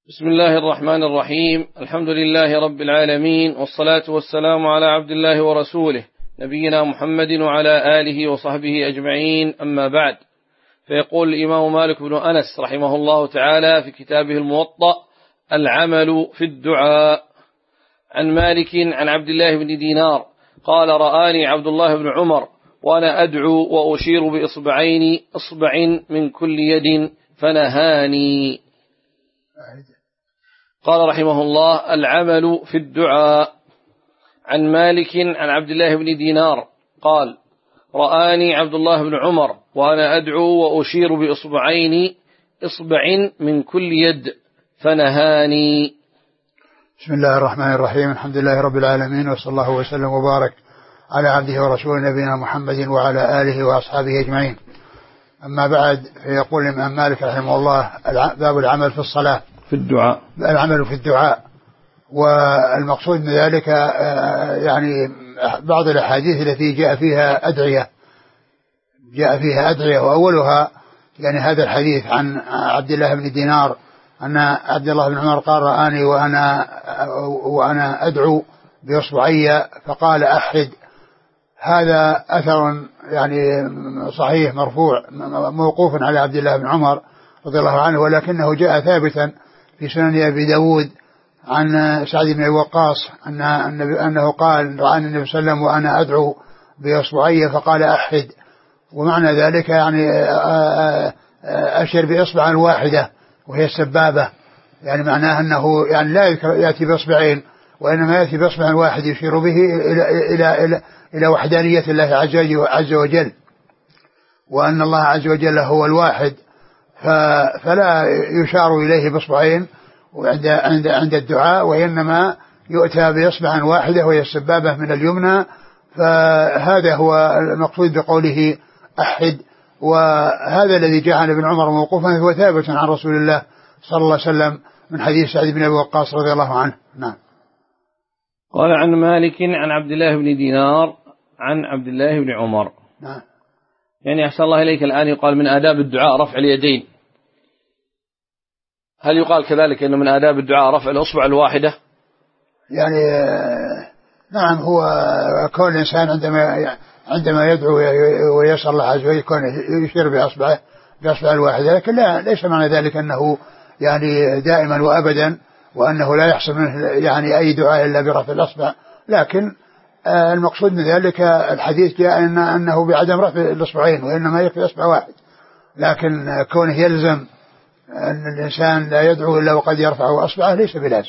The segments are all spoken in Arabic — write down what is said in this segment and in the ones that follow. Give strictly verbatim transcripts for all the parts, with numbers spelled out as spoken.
بسم الله الرحمن الرحيم. الحمد لله رب العالمين، والصلاة والسلام على عبد الله ورسوله نبينا محمد وعلى آله وصحبه أجمعين، أما بعد. فيقول الإمام مالك بن أنس رحمه الله تعالى في كتابه الموطأ: العمل في الدعاء. عن مالك عن عبد الله بن دينار قال: رآني عبد الله بن عمر وأنا أدعو وأشير بإصبعين إصبع من كل يد فنهاني. قال رحمه الله: العمل في الدعاء. عن مالك عن عبد الله بن دينار قال: رآني عبد الله بن عمر وأنا أدعو وأشير بإصبعين إصبع من كل يد فنهاني. بسم الله الرحمن الرحيم. الحمد لله رب العالمين، وصلى الله وسلم وبارك على عبده ورسوله نبينا محمد وعلى آله وأصحابه أجمعين. أما بعد، فيقول الإمام مالك رحمه الله: باب العمل في الصلاة في الدعاء. العمل في الدعاء. والمقصود من ذلك يعني بعض الأحاديث التي جاء فيها أدعية جاء فيها أدعية وأولها يعني هذا الحديث عن عبد الله بن دينار أن عبد الله بن عمر قال: رآني وأنا وأنا أدعو بإصبعي فقال: أحد. هذا أثر يعني صحيح مرفوع موقوف على عبد الله بن عمر رضي الله عنه، ولكنه جاء ثابتا في سنن أبي داود عن سعد بن وقاص أن أنه قال: رآني النبي صلى الله عليه وسلم وأنا أدعو بإصبعي فقال: أحد. ومعنى ذلك يعني أشر بإصبع واحدة وهي السبابة، يعني معناه أنه يعني لا يأتي بإصبعين، وإنما يأتي بإصبع واحد يشير به إلى إلى إلى إلى وحدانية الله عز وجل، وأن الله عز وجل هو الواحد، فلا يشار إليه بإصبعين عند عند عند الدعاء، وإنما يؤتى بإصبع واحدة وهي السبابة من اليمنى. فهذا هو المقصود بقوله أحد. وهذا الذي جاء عن ابن عمر موقوفا هو ثابت عن رسول الله صلى الله عليه وسلم من حديث سعد بن وقاص رضي الله عنه. نعم. قال: عن مالك عن عبد الله بن دينار عن عبد الله بن عمر. نعم. يعني أحسن الله إليك، الآن يقال من آداب الدعاء رفع اليدين، هل يقال كذلك أنه من آداب الدعاء رفع الأصبع الواحدة؟ يعني نعم، هو كون الإنسان عندما عندما يدعو ويسأل الله عز وجل يكون يشير بأصبعه بأصبع الواحدة، لكن لا ليس معنى ذلك أنه يعني دائما وأبدا، وأنه لا يحصل منه يعني أي دعاء إلا برفع الأصبع. لكن المقصود من ذلك الحديث جاء إن أنه بعدم رفع الأصبعين، وإنما يكفي أصبع واحد، لكن كونه يلزم أن الإنسان لا يدعو إلا وقد يرفع أصبعه ليس بلازم.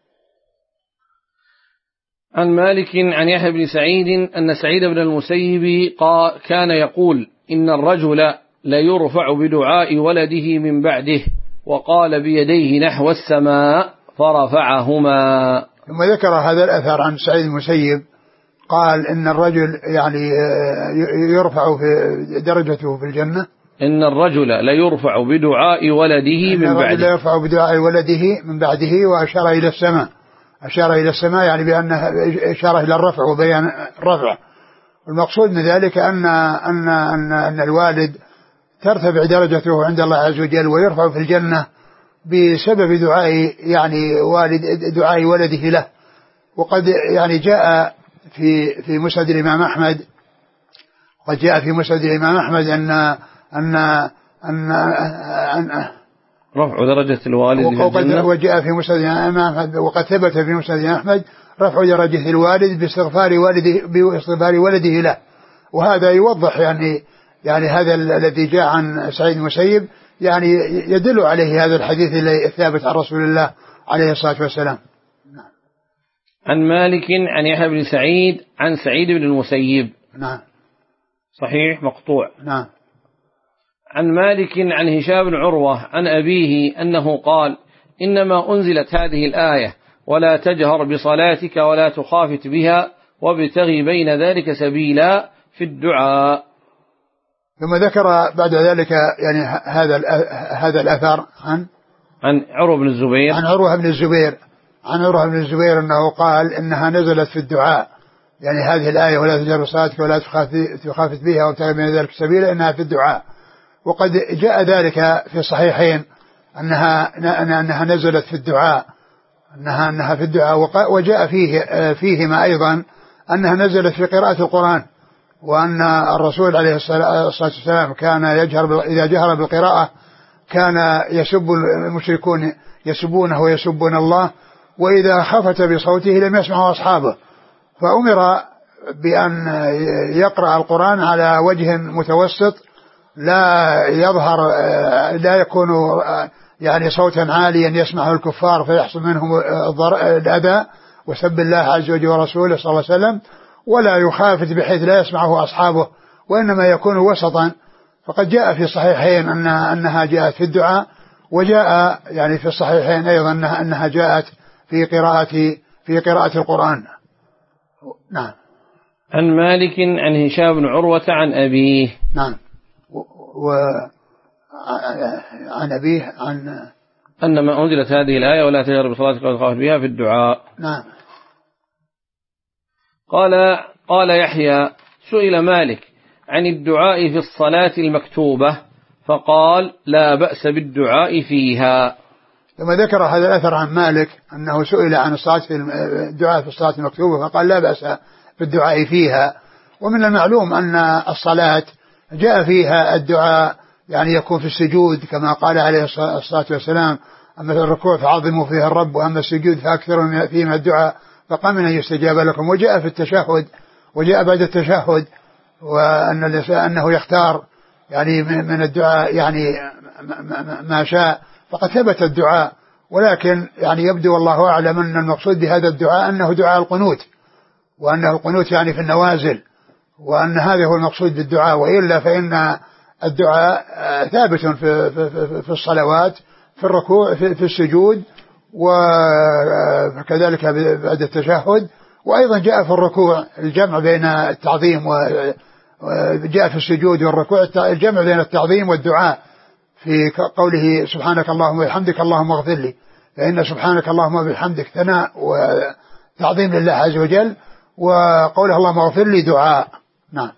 عن مالك عن يحيى بن سعيد أن سعيد بن المسيب قال كان يقول: إن الرجل لا يرفع بدعاء ولده من بعده، وقال بيديه نحو السماء فرفعهما. ثم ذكر هذا الأثر عن سعيد المسيب قال: إن الرجل يعني يرفع في درجته في الجنة، إن الرجل لا يرفع بدعاء ولده من بعده، لا يرفع بدعاء ولده من بعده، وأشار إلى السماء أشار إلى السماء يعني بأنه إشارة إلى الرفع وبيان الرفع. والمقصود من ذلك أن أن أن أن الوالد ترتفع درجته عند الله عز وجل ويرفع في الجنة بسبب دعاء يعني والد دعاء ولده له. وقد يعني جاء في في مسند الإمام أحمد قد جاء في مسند الإمام أحمد أن أن أن, أن رفع درجة الوالد في الجنة، وجاء في مسند الإمام أحمد وقد ثبت في مسند الإمام أحمد رفع درجة الوالد باستغفار والده باستغفار ولده له. وهذا يوضح يعني يعني هذا الذي جاء عن سعيد المسيب يعني يدل عليه هذا الحديث الثابت عن رسول الله عليه الصلاة والسلام. نعم. عن مالك عن يحيى بن سعيد عن سعيد بن المسيب. نعم. صحيح مقطوع. نعم. عن مالك عن هشام بن عروة عن أبيه أنه قال: إنما أنزلت هذه الآية: ولا تجهر بصلاتك ولا تخافت بها وابتغي بين ذلك سبيلا في الدعاء. ثم ذكر بعد ذلك يعني هذا هذا الأثر عن عن عروة بن الزبير عن عروة بن الزبير عن عروة بن الزبير أنه قال إنها نزلت في الدعاء، يعني هذه الآية: ولا تجهر بصلاتك ولا تخافت بها وابتغي بين ذلك سبيلا، إنها في الدعاء. وقد جاء ذلك في الصحيحين أنها أنها نزلت في الدعاء أنها أنها في الدعاء وجاء فيه فيهما أيضا أنها نزلت في قراءة القرآن، وأن الرسول عليه الصلاة والسلام كان يجهر إذا جهر بالقراءة كان يسب المشركون يسبونه ويسبون الله، وإذا خفت بصوته لم يسمعه أصحابه، فأمر بأن يقرأ القرآن على وجه متوسط لا يظهر لا يكون يعني صوتا عاليا يسمعه الكفار فيحصل منهم الأذى وسب الله عز وجل ورسوله صلى الله عليه وسلم، ولا يخافت بحيث لا يسمعه أصحابه، وإنما يكون وسطا. فقد جاء في الصحيحين أن أنها جاءت في الدعاء، وجاء يعني في الصحيحين أيضا أنها, أنها جاءت في قراءة في قراءة القرآن. نعم. عن مالك عن هشام بن عروة عن أبيه. نعم. وعن أبيه عن أن ما أنزلت هذه الآية ولا تجهر بصلاتك ولا تخافت بها في الدعاء. نعم. قال قال يحيى سئل مالك عن الدعاء في الصلاة المكتوبة فقال لا بأس بالدعاء فيها. ثم ذكر هذا الأثر عن مالك أنه سئل عن الصلاة في الدعاء في الصلاة المكتوبة فقال لا بأس بالدعاء فيها. ومن المعلوم أن الصلاة جاء فيها الدعاء يعني يكون في السجود كما قال عليه الصلاة والسلام أما في الركوع فعظموا فيها الرب وأما السجود فأكثروا فيه من الدعاء فقام من أن يستجاب لكم. وجاء في التشهد وجاء بعد التشهد وأن أنه يختار يعني من الدعاء يعني ما شاء، فقد ثبت الدعاء، ولكن يعني يبدو والله أعلم أن المقصود بهذا الدعاء أنه دعاء القنوت، وأنه القنوت يعني في النوازل، وأن هذا هو المقصود بالدعاء، وإلا فإن الدعاء ثابت في, في, في الصلوات في الركوع في, في السجود وكذلك بعد التشهد، وأيضا جاء في الركوع الجمع بين التعظيم وجاء في السجود والركوع الجمع بين التعظيم والدعاء في قوله سبحانك اللهم وبحمدك اللهم اغفر لي، فإن سبحانك اللهم وبحمدك ثناء وتعظيم لله عز وجل، وقوله اللهم اغفر لي دعاء. نعم.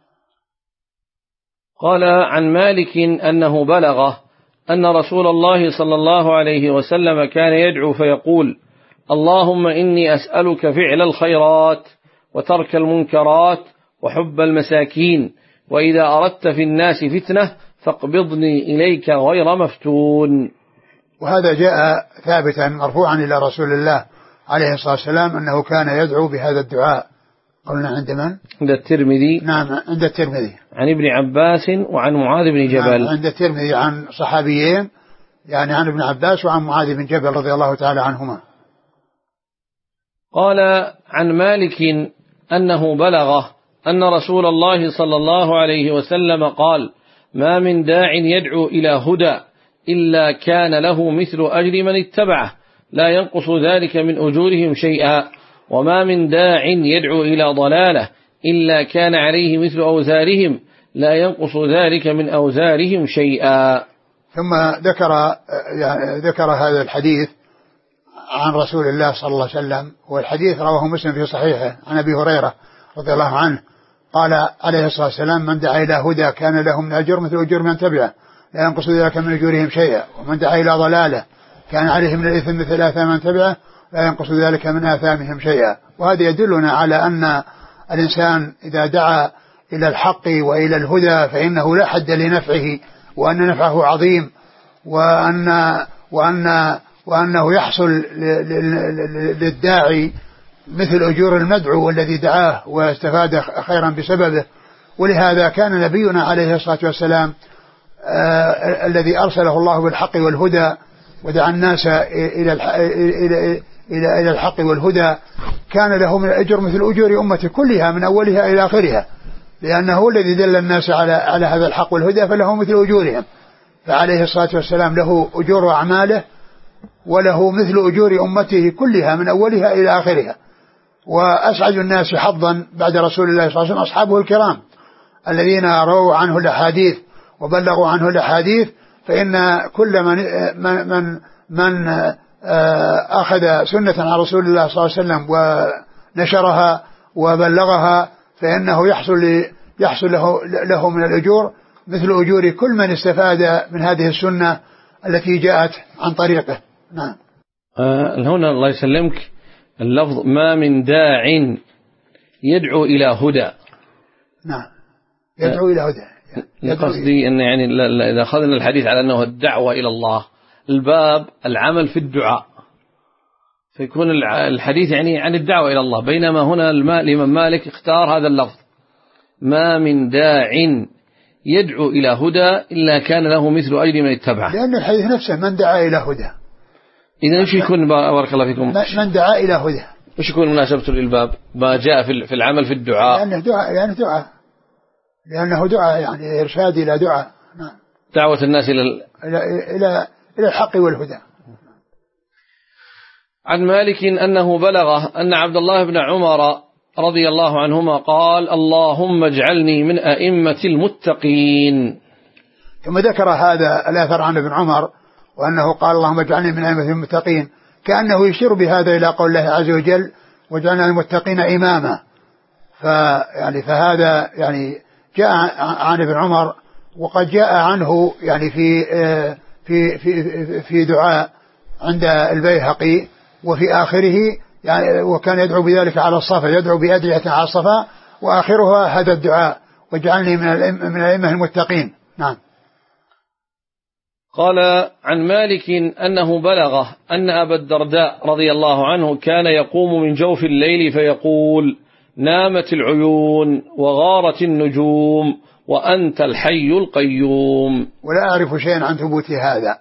قال عن مالك أنه بلغه أن رسول الله صلى الله عليه وسلم كان يدعو فيقول اللهم إني أسألك فعل الخيرات وترك المنكرات وحب المساكين، وإذا أردت في الناس فتنة فاقبضني إليك غير مفتون. وهذا جاء ثابتا مرفوعا إلى رسول الله عليه الصلاة والسلام أنه كان يدعو بهذا الدعاء. قلنا عند من؟ عند الترمذي. نعم عند الترمذي عن ابن عباس وعن معاذ بن جبل. نعم عند الترمذي عن صحابيين يعني عن ابن عباس وعن معاذ بن جبل رضي الله تعالى عنهما. قال عن مالك أنه بلغه أن رسول الله صلى الله عليه وسلم قال ما من داع يدعو إلى هدى إلا كان له مثل أجر من اتبعه لا ينقص ذلك من أجورهم شيئا، وما من داع يدعو إلى ضلالة إلا كان عليه مثل أوزارهم لا ينقص ذلك من أوزارهم شيئا. ثم ذكر يعني ذكر هذا الحديث عن رسول الله صلى الله عليه وسلم، والحديث رواه مسلم في صحيحه عن أبي هريرة رضي الله عنه قال عليه الصلاة والسلام من دعا إلى هدى كان له من أجر مثل أجور من تبعه لا ينقص ذلك من أجورهم شيئا، ومن دعا إلى ضلالة كان عليه من الإثم مثل آثام من تبعه لا ينقص ذلك من آثامهم شيئا. وهذا يدلنا على أن الإنسان إذا دعا إلى الحق وإلى الهدى فإنه لا حد لنفعه، وأن نفعه عظيم، وأن وأن وأنه يحصل للداعي مثل أجور المدعو الذي دعاه واستفاد خيرا بسببه. ولهذا كان نبينا عليه الصلاة والسلام آه الذي أرسله الله بالحق والهدى ودعا الناس إلى إلى إلى إلى الحق والهدى كان له من الأجر مثل أجور أمته كلها من أولها إلى آخرها، لأنه الذي دل الناس على على هذا الحق والهدى فله مثل أجورهم، فعليه الصلاة والسلام له أجور أعماله وله مثل أجور أمته كلها من أولها إلى آخرها. وأسعد الناس حظا بعد رسول الله صلى الله عليه وسلم أصحابه الكرام الذين رووا عنه الأحاديث وبلغوا عنه الأحاديث، فإن كل من من من, من أخذ سنة عن رسول الله صلى الله عليه وسلم ونشرها وبلغها فإنه يحصل يحصل له له من الأجور مثل أجور كل من استفاد من هذه السنة التي جاءت عن طريقه. نعم. آه هنا الله يسلمك اللفظ ما من داع يدعو إلى هدى. نعم يدعو آه إلى هدى. قصدي أن يعني إذا أخذنا الحديث على أنه الدعوة إلى الله الباب العمل في الدعاء فيكون الحديث يعني عن الدعوة إلى الله، بينما هنا الإمام مالك اختار هذا اللفظ ما من داع يدعو إلى هدى إلا كان له مثل أجر من اتبعه، لأن الحديث نفسه من دعا إلى هدى. إذا إيش يكون بارك الله فيكم من دعا إلى هدى إيش يكون مناسبته للباب ما جاء في العمل في الدعاء؟ لأنه دعاء لأنه دعاء لأنه دعاء يعني إرشاد إلى دعاء. نعم. دعوة الناس إلى ال... إلى إلى إلى الحق والهدى. عن مالك أنه بلغه أن عبد الله بن عمر رضي الله عنهما قال اللهم اجعلني من أئمة المتقين. ثم ذكر هذا الأثر عن ابن عمر وأنه قال اللهم اجعلني من أئمة المتقين، كأنه يشير بهذا إلى قول الله عز وجل واجعلنا المتقين إماما. فيعني فهذا يعني جاء عن ابن عمر، وقد جاء عنه يعني في في في في دعاء عند البيهقي وفي آخره يعني وكان يدعو بذلك على الصفا، يدعو بأدعية على الصفا وآخرها هذا الدعاء واجعلني من الأئمة المتقين. نعم. قال عن مالك أنه بلغه أن أبا الدرداء رضي الله عنه كان يقوم من جوف الليل فيقول نامت العيون وغارت النجوم وأنت الحي القيوم. ولا أعرف شيئا عن ثبوت هذا.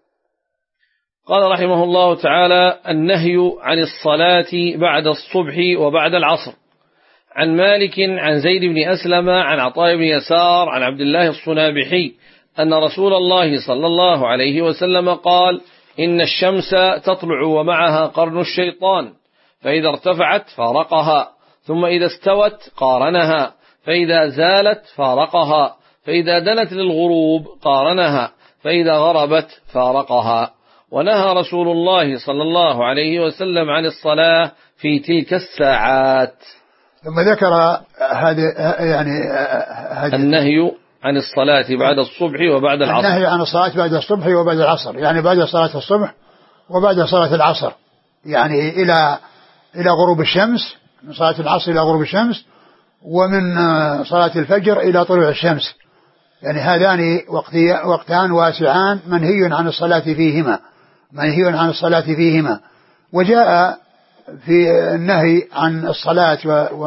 قال رحمه الله تعالى النهي عن الصلاة بعد الصبح وبعد العصر. عن مالك عن زيد بن أسلم عن عطاء بن يسار عن عبد الله الصنابحي أن رسول الله صلى الله عليه وسلم قال إن الشمس تطلع ومعها قرن الشيطان، فإذا ارتفعت فارقها، ثم إذا استوت قارنها، فإذا زالت فارقها، فإذا دنت للغروب قارنها، فإذا غربت فارقها. ونهى رسول الله صلى الله عليه وسلم عن الصلاة في تلك الساعات. ثم ذكر هذه يعني هذه النهي عن الصلاة بعد الصبح وبعد العصر. النهي عن الصلاة بعد الصبح وبعد العصر، يعني بعد صلاة الصبح وبعد صلاة العصر، يعني إلى إلى غروب الشمس، من صلاة العصر إلى غروب الشمس، ومن صلاة الفجر إلى طلوع الشمس، يعني هذان وقتان واسعان منهي عن الصلاة فيهما منهي عن الصلاة فيهما. وجاء في النهي عن الصلاة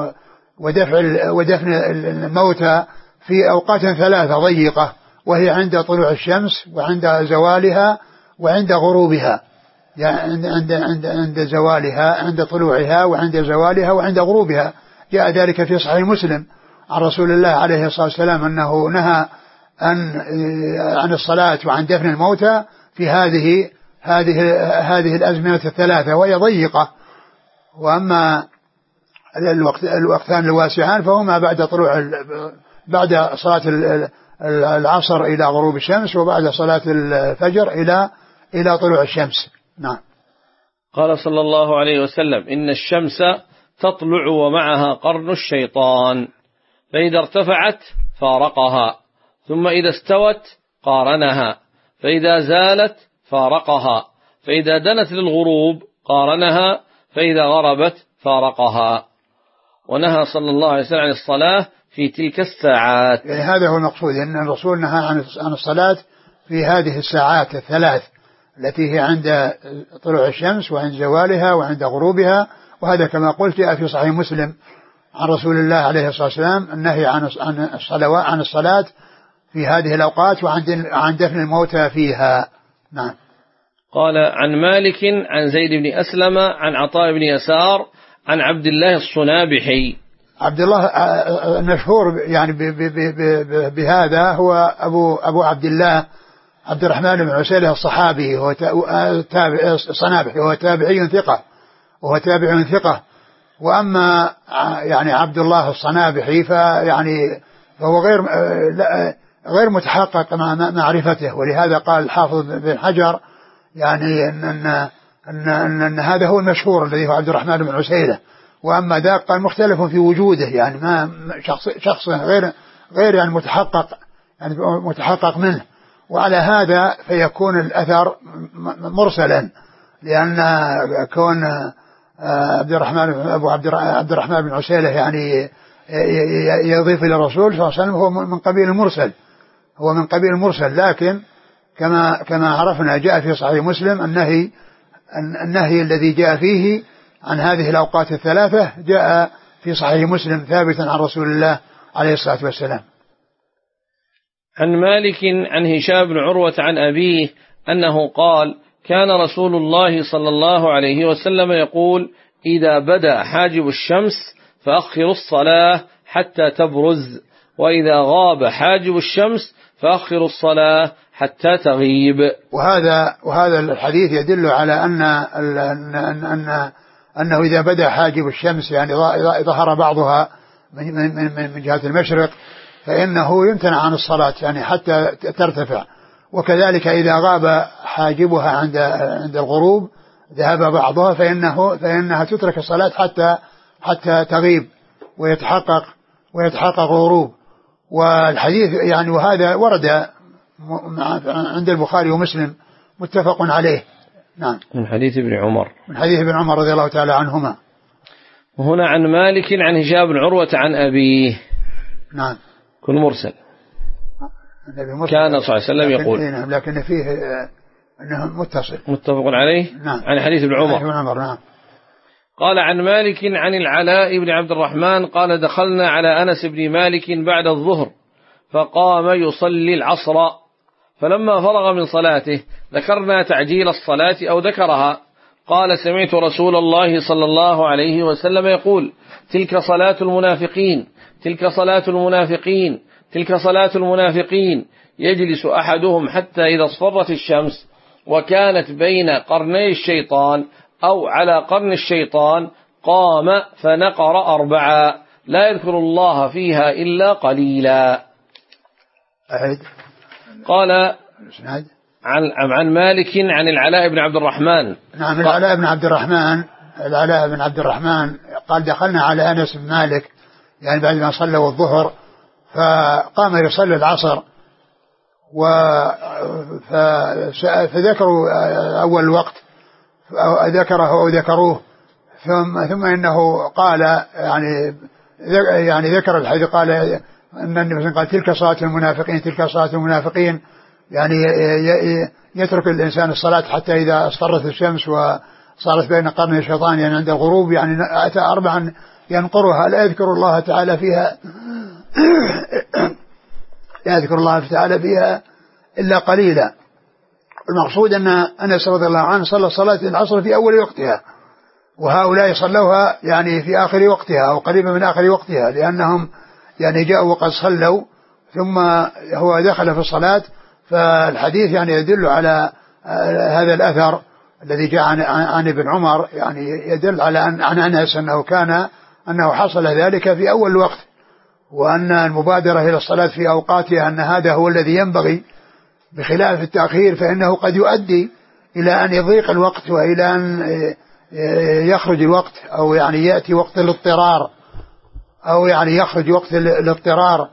ودفع ودفن الموتى في أوقات ثلاثة ضيقة، وهي عند طلوع الشمس وعند زوالها وعند غروبها، يعني عند عند عند زوالها عند طلوعها وعند زوالها وعند غروبها. جاء ذلك في صحيح مسلم عن رسول الله عليه الصلاة والسلام أنه نهى عن عن الصلاة وعن دفن الموتى في هذه هذه هذه الأزمنة الثلاثة وهي ضيقة. وأما الوقت الوقتان الواسعان فهما بعد طلوع بعد صلاة العصر إلى غروب الشمس، وبعد صلاة الفجر إلى إلى طلوع الشمس. نعم. قال صلى الله عليه وسلم إن الشمس تطلع ومعها قرن الشيطان، فإذا ارتفعت فارقها، ثم إذا استوت قارنها، فإذا زالت فارقها، فإذا دنت للغروب قارنها، فإذا غربت فارقها. ونهى صلى الله عليه وسلم عن الصلاة في تلك الساعات. يعني هذا هو المقصود، أن الرسول نهى عن الصلاة في هذه الساعات الثلاث التي هي عند طلوع الشمس وعند زوالها وعند غروبها. وهذا كما قلت جاء في صحيح مسلم عن رسول الله عليه الصلاة والسلام النهي عن عن الصلوات عن الصلاة في هذه الأوقات وعن عن دفن الموتى فيها. نعم. قال عن مالك عن زيد بن أسلم عن عطاء بن يسار عن عبد الله الصنابحي. عبد الله المشهور يعني بهذا هو أبو أبو عبد الله عبد الرحمن بن عسيلة الصحابي، هو تابع صنابحي، وهو تابعي ثقة وهو تابع ثقة. وأما يعني عبد الله الصنابحي فيعني فهو غير غير متحقق مع معرفته، ولهذا قال الحافظ بن حجر يعني أن أن أن, أن, أن هذا هو المشهور الذي هو عبد الرحمن بن عسيلة. وأما ذاك قال مختلف في وجوده، يعني ما شخص شخص غير غير يعني متحقق يعني متحقق منه. وعلى هذا فيكون الأثر مرسلا، لأن كون عبد الرحمن أبو عبد الرحمن بن عسيلة يعني يضيف إلى الرسول صلى الله عليه وسلم هو من قبيل المرسل، هو من قبيل المرسل. لكن كما كما عرفنا جاء في صحيح مسلم النهي النهي الذي جاء فيه عن هذه الأوقات الثلاثة جاء في صحيح مسلم ثابتا عن رسول الله عليه الصلاة والسلام. عن مالك عن هشام بن عروة عن أبيه أنه قال: كان رسول الله صلى الله عليه وسلم يقول: إذا بدا حاجب الشمس فأخروا الصلاة حتى تبرز، وإذا غاب حاجب الشمس فأخروا الصلاة حتى تغيب. وهذا وهذا الحديث يدل على أن أن أن أنه إذا بدا حاجب الشمس يعني ظهر بعضها من من من جهة المشرق فإنه يمتنع عن الصلاة يعني حتى ترتفع، وكذلك إذا غاب حاجبها عند عند الغروب ذهب بعضها فإنه فإنها تترك الصلاة حتى حتى تغيب ويتحقق ويتحقق الغروب. والحديث يعني وهذا ورد عند البخاري ومسلم متفق عليه. نعم. من حديث ابن عمر من حديث ابن عمر رضي الله تعالى عنهما. وهنا عن مالك عن هشام بن عروة عن أبيه. نعم. كن مرسل. كان صلى الله عليه وسلم يقول. لكن, لكن فيه أنه متصل متفق عليه. نعم. عن حديث ابن عمر. ابن عمر. نعم. قال عن مالك عن العلاء بن عبد الرحمن قال: دخلنا على أنس بن مالك بعد الظهر فقام يصلي العصر، فلما فرغ من صلاته ذكرنا تعجيل الصلاة أو ذكرها، قال: سمعت رسول الله صلى الله عليه وسلم يقول: تلك صلاة المنافقين تلك صلاة المنافقين تلك صلاة المنافقين، يجلس أحدهم حتى إذا اصفرت الشمس وكانت بين قرني الشيطان أو على قرن الشيطان قام فنقر أربعا لا يذكر الله فيها إلا قليلا. أعد. قال عن عن مالك عن العلاء بن عبد الرحمن. نعم. العلاء بن عبد الرحمن العلاء بن عبد الرحمن قال: دخلنا على أنس بن مالك يعني بعد ما صلوا الظهر فقام يصلي العصر، فذكروا أول وقت ذكره أو ذكروه ثم ثم إنه قال يعني يعني ذكر الحديث قال أن النبي قال: تلك صلاة المنافقين تلك صلاة المنافقين، يعني يترك الإنسان الصلاة حتى إذا اصفرت الشمس وصارت بين قرن الشيطان يعني عند الغروب، يعني أتى أربعا ينقرها لا يذكر الله تعالى فيها لا يذكر الله تعالى فيها إلا قليلا. المقصود أن أنس رضي الله عنه صلى صلاة العصر في أول وقتها، وهؤلاء صلوها يعني في آخر وقتها أو قريبا من آخر وقتها، لأنهم يعني جاءوا وقد صلوا ثم هو دخل في الصلاة. فالحديث يعني يدل على هذا الأثر الذي جاء عن, عن ابن عمر، يعني يدل على أن عن أنس أنه كان أنه حصل ذلك في أول الوقت، وأن المبادرة إلى الصلاة في أوقاتها أن هذا هو الذي ينبغي، بخلاف التأخير فإنه قد يؤدي إلى أن يضيق الوقت وإلى أن يخرج الوقت أو يعني يأتي وقت الاضطرار أو يعني يخرج وقت الاضطرار.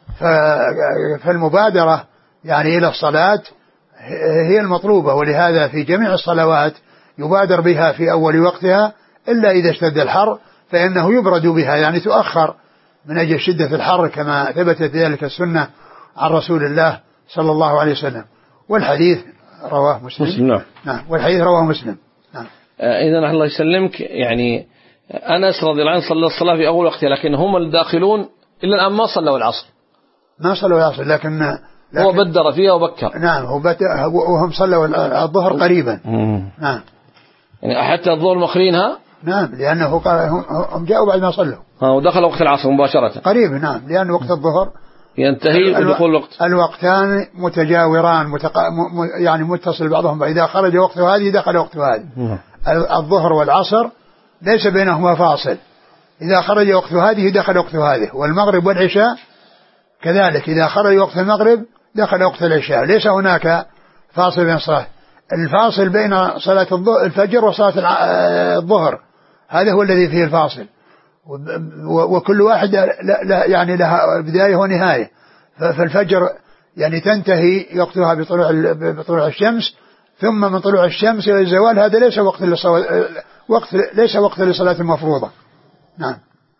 فالمبادرة يعني إلى الصلاة هي المطلوبة، ولهذا في جميع الصلوات يبادر بها في أول وقتها، إلا إذا اشتد الحر فإنه يبرد بها يعني تؤخر من أجل شدة الحر، كما ثبتت ذلك السنة عن رسول الله صلى الله عليه وسلم. والحديث رواه مسلم. مسلم. نعم. نعم. والحديث رواه مسلم. نعم. آه إذن الله يسلمك، يعني أنس رضي الله عنه صلى الصلاة في أول وقتها، لكن هم الداخلون إلا الآن ما صلوا العصر ما صلوا العصر لكن, لكن هو بدر فيها وبكر. نعم. هو وهم صلوا الظهر قريبا. مم. نعم. يعني حتى الظهر مخرينها. نعم. لأنه قال هم جاءوا بعد ما صلوا ودخل وقت العصر مباشرة قريب. نعم. لأن وقت الظهر ينتهي ودخول الوقت. الوقتان متجاوران متق... يعني متصل بعضهم، إذا خرج وقت هذه دخل وقت هذه. الظهر والعصر ليس بينهما فاصل، إذا خرج وقت هذه دخل وقت هذه. والمغرب والعشاء كذلك، إذا خرج وقت المغرب دخل وقت العشاء، ليس هناك فاصل بين صلاة. الفاصل بين صلاة الفجر وصلاة الظهر هذا هو الذي فيه الفاصل، وكل واحد لا يعني لها بداية ونهاية. فالفجر يعني تنتهي وقتها بطلوع بطلوع الشمس، ثم من طلوع الشمس إلى الزوال هذا ليس وقت وقت ليس وقت للصلاة المفروضة. نعم.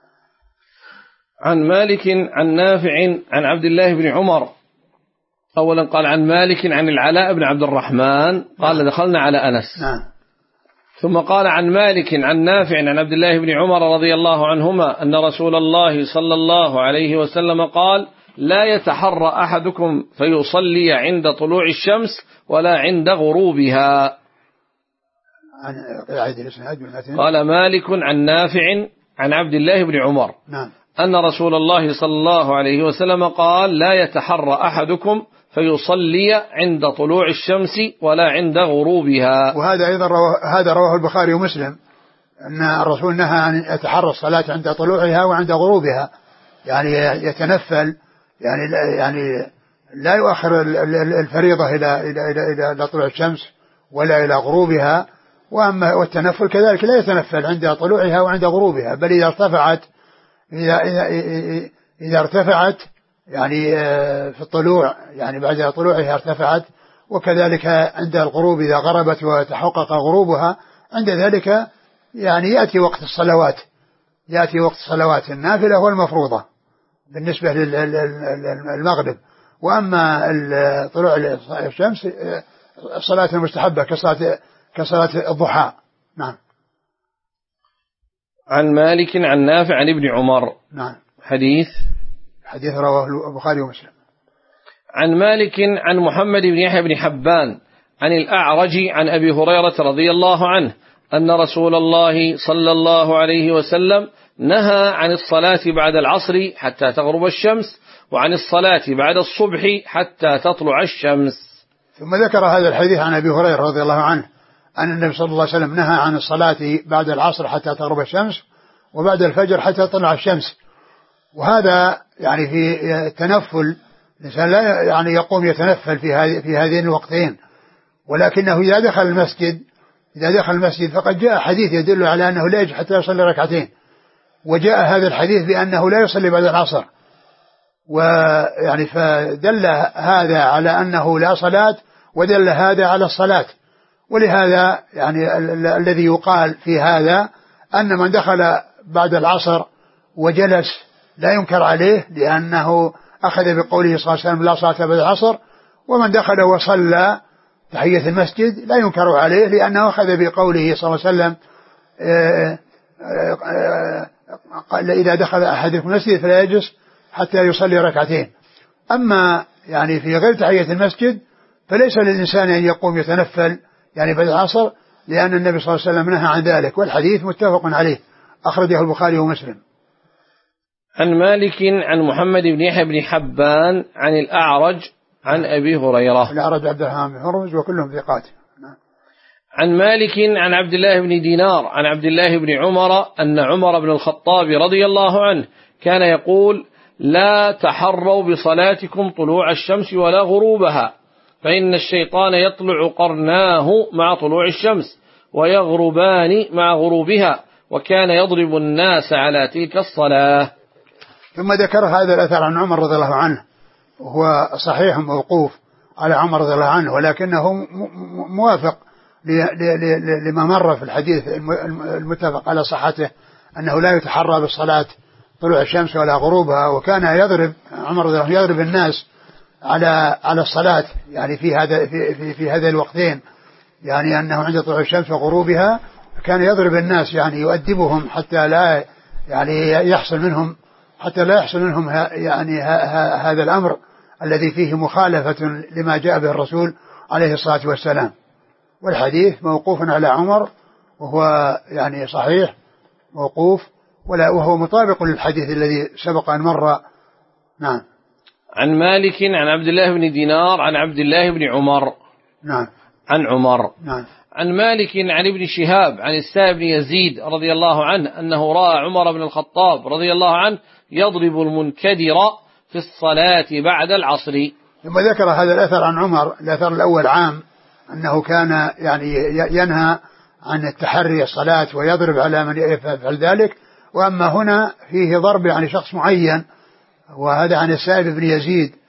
عن مالك عن نافع عن عبد الله بن عمر. أولا قال عن مالك عن العلاء بن عبد الرحمن قال نعم. دخلنا على أنس. نعم. ثم قال عن مالك عن نافع عن عبد الله بن عمر رضي الله عنهما أن رسول الله صلى الله عليه وسلم قال لا يتحرى أحدكم فيصلي عند طلوع الشمس ولا عند غروبها. قال مالك عن نافع عن عبد الله بن عمر نعم. أن رسول الله صلى الله عليه وسلم قال لا يتحرى أحدكم فيصلي عند طلوع الشمس ولا عند غروبها. وهذا أيضا رواه هذا رواه البخاري ومسلم أن الرسول نهى أن يتحرى الصلاة عند طلوعها وعند غروبها، يعني يتنفل، يعني لا يعني لا يؤخر الفريضة إلى إلى إلى إلى طلوع الشمس ولا إلى غروبها، وأما والتنفل كذلك لا يتنفل عند طلوعها وعند غروبها، بل إذا ارتفعت إذا إذا إذا ارتفعت يعني في الطلوع، يعني بعد طلوعها ارتفعت، وكذلك عند الغروب إذا غربت وتحقق غروبها، عند ذلك يعني يأتي وقت الصلوات، يأتي وقت الصلوات النافلة والمفروضة بالنسبة للمغرب. وأما طلوع الشمس الصلاة المستحبة كصلاة كصلاة الضحى. نعم. عن مالك عن نافع عن ابن عمر. نعم. حديث حديث رواه البخاري ومسلم. عن مالك عن محمد بن يحيى بن حبان عن الأعرج عن أبي هريرة رضي الله عنه أن رسول الله صلى الله عليه وسلم نهى عن الصلاة بعد العصر حتى تغرب الشمس وعن الصلاة بعد الصبح حتى تطلع الشمس. ثم ذكر هذا الحديث عن أبي هريرة رضي الله عنه أن النبي صلى الله عليه وسلم نهى عن الصلاة بعد العصر حتى تغرب الشمس وبعد الفجر حتى تطلع الشمس. وهذا يعني في التنفل الإنسان لا يعني يقوم يتنفل في هذه في هذين الوقتين، ولكنه إذا دخل المسجد إذا دخل المسجد فقد جاء حديث يدل على أنه لا يجب حتى يصلي ركعتين، وجاء هذا الحديث بأنه لا يصلي بعد العصر، ويعني فدل هذا على أنه لا صلاة ودل هذا على الصلاة. ولهذا يعني ال- الذي يقال في هذا أن من دخل بعد العصر وجلس لا ينكر عليه، لأنه أخذ بقوله صلى الله عليه وسلم لا صلاة بعد العصر، ومن دخل وصلى تحية المسجد لا ينكر عليه، لأنه أخذ بقوله صلى الله عليه وسلم قال إذا دخل أحدكم المسجد فلا يجلس حتى يصلي ركعتين. أما يعني في غير تحية المسجد فليس للإنسان أن يقوم يتنفل يعني بعد العصر، لأن النبي صلى الله عليه وسلم نهى عن ذلك، والحديث متفق عليه أخرجه البخاري ومسلم. عن مالك عن محمد بن يحيى بن حبان عن الأعرج عن أبي هريرة. الأعرج عبد الرحمن بن هرمز وكلهم ثقات. عن مالك عن عبد الله بن دينار عن عبد الله بن عمر أن عمر بن الخطاب رضي الله عنه كان يقول لا تحروا بصلاتكم طلوع الشمس ولا غروبها، فإن الشيطان يطلع قرناه مع طلوع الشمس ويغربان مع غروبها، وكان يضرب الناس على تلك الصلاة. ثم ذكر هذا الأثر عن عمر رضي الله عنه، وهو صحيح موقوف على عمر رضي الله عنه، ولكنه موافق لما مر في الحديث المتفق على صحته أنه لا يتحرى بالصلاة طلوع الشمس ولا غروبها، وكان يضرب عمر رضي الله عنه يضرب الناس على على الصلاة يعني في هذا في في, في هذا الوقتين، يعني أنه عند طلوع الشمس وغروبها كان يضرب الناس يعني يؤدبهم حتى لا يعني يحصل منهم حتى لا يحصل منهم يعني هذا الأمر الذي فيه مخالفة لما جاء به الرسول عليه الصلاة والسلام. والحديث موقوف على عمر وهو يعني صحيح موقوف، ولا وهو مطابق للحديث الذي سبق أن مر. نعم. عن مالك عن عبد الله بن دينار عن عبد الله بن عمر. نعم. عن عمر. نعم. عن مالك عن ابن شهاب عن السائب بن يزيد رضي الله عنه أنه رأى عمر بن الخطاب رضي الله عنه يضرب المنكدر في الصلاة بعد العصر. ثم ذكر هذا الأثر عن عمر، الأثر الأول عام أنه كان يعني ينهى عن التحري الصلاة ويضرب على من يفعل ذلك، وأما هنا فيه ضرب يعني شخص معين، وهذا عن السائب بن يزيد،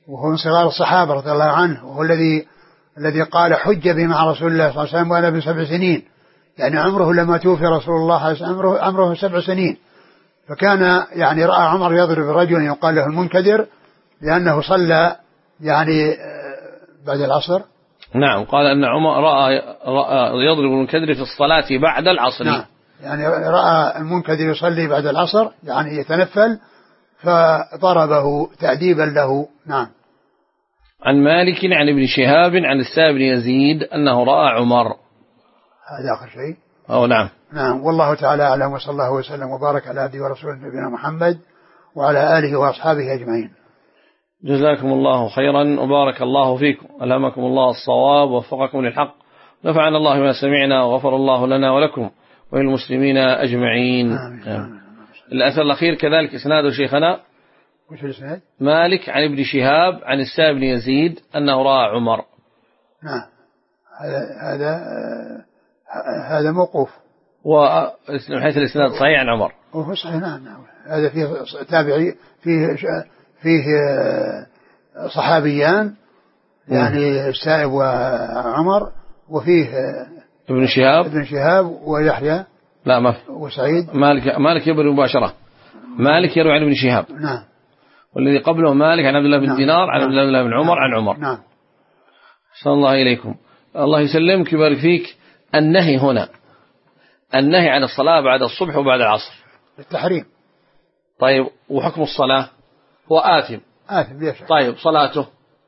وهو من صغار الصحابة رضي الله عنه، وهو الذي الذي قال حج به مع رسول الله صلى الله عليه وسلم وأنا ابن سبع سنين، يعني عمره لما توفي رسول الله عمره, عمره سبع سنين. فكان يعني رأى عمر يضرب رجلا يقال له المنكدر لأنه صلى يعني بعد العصر. نعم، قال أن عمر رأى, رأى يضرب المنكدر في الصلاة بعد العصر. نعم، يعني رأى المنكدر يصلي بعد العصر يعني يتنفل فضربه تأديبا له. نعم. عن مالك عن ابن شهاب عن السائب بن يزيد أنه رأى عمر. هذا آخر شيء. أو نعم. نعم، والله تعالى أعلم، وصلى الله وسلم وبارك على عبده ورسوله نبينا محمد وعلى آله وأصحابه أجمعين. جزاكم الله خيرا وبارك الله فيكم، ألهمكم الله الصواب ووفقكم للحق، نفعنا الله ما سمعنا وغفر الله لنا ولكم وللمسلمين أجمعين. آمين. آمين. الأثر الأخير كذلك إسناده شيخنا وش الإسناد؟ مالك عن ابن شهاب عن السائب بن يزيد أنه رأى عمر. نعم، هذا هذا هذا موقوف، ومن حيث الإسناد صحيح عن عمر. وهو صحيح. نعم نعم، هذا فيه تابعي، فيه فيه صحابيان يعني السائب وعمر، وفيه ابن شهاب ابن شهاب ويحيى لا ما وسعيد. مالك مالك يروي مباشرة، مالك يروي عن ابن شهاب. نعم. والذي قبله مالك عن عبد الله بن نعم. دينار عن عبد نعم. الله بن عمر نعم. عن عمر. نعم. صلى الله إليكم. الله يسلمك ويبارك فيك. النهي هنا النهي عن الصلاة بعد الصبح وبعد العصر التحريم. طيب، وحكم الصلاة هو آثم. آثم ليش؟ طيب، صلاته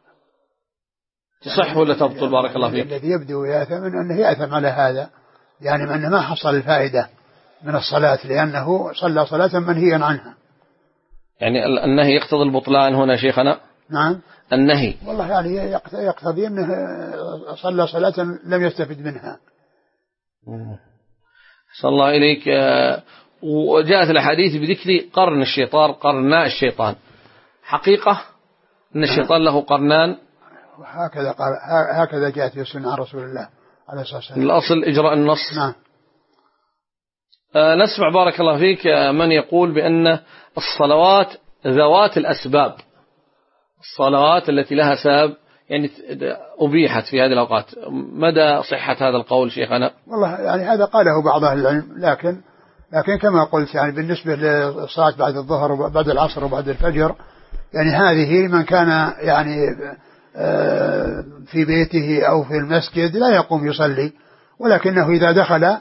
تصح ولا تبطل؟ بارك الله فيك. الذي يبدو يأثم أنه يأثم على هذا، يعني أنه ما حصل الفائدة من الصلاة لأنه صلى صلاة منهيا عنها. يعني النهي يقتضي البطلان هنا شيخنا؟ نعم. النهي والله يعني يقتضي أنه صلى صلاة لم يستفد منها. صلى الله إليك. وجاءت الحديث بذكر قرن الشيطان، قرناء الشيطان، حقيقة أن الشيطان له قرنان، وهكذا قال، هكذا جاءت في السنة عن رسول الله عليه الصلاة والسلام. الأصل إجراء النص. نعم. آه نسمع بارك الله فيك من يقول بأن الصلوات ذوات الأسباب، الصلوات التي لها سبب يعني أبيحت في هذه الأوقات، مدى صحة هذا القول شيخنا؟ والله يعني هذا قاله بعض أهل العلم، لكن لكن كما قلت يعني بالنسبة للصلاة بعد الظهر وبعد العصر وبعد الفجر، يعني هذه من كان يعني في بيته أو في المسجد لا يقوم يصلي، ولكنه إذا دخل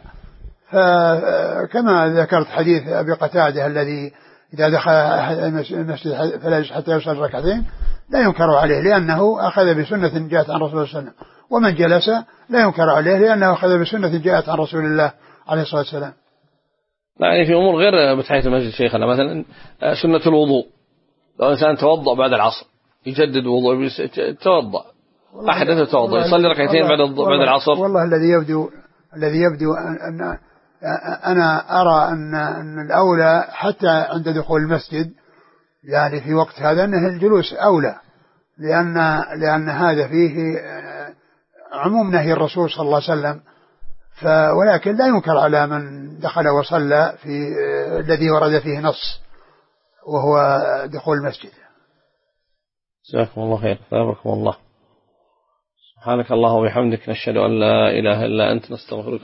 فكما ذكرت حديث أبي قتادة الذي إذا دخل المسجد فلا يجلس حتى يصلي ركعتين لا ينكر عليه لأنه أخذ بسنة جاءت عن رسول الله صلى الله عليه وسلم، ومن جلس لا ينكر عليه لأنه أخذ بسنة جاءت عن رسول الله عليه الصلاة والسلام. يعني في أمور غير بتحية المسجد شيخنا، مثلا سنة الوضوء، لو إنسان توضأ بعد العصر يجدد وضوء، توضأ أحدث توضأ يصلي ركعتين بعد بعد العصر. والله الذي يبدو الذي يبدو أن أنا أرى أن أن الأولى حتى عند دخول المسجد يعني في وقت هذا أنه الجلوس أولى، لأن لأن هذا فيه عموم نهي الرسول صلى الله عليه وسلم، ولكن لا ينكر على من دخل وصلى في الذي ورد فيه نص وهو دخول المسجد. جزاكم الله خير، ثابكم الله. سبحانك الله وبحمدك، نشهد أن لا إله إلا أنت، نستغفرك.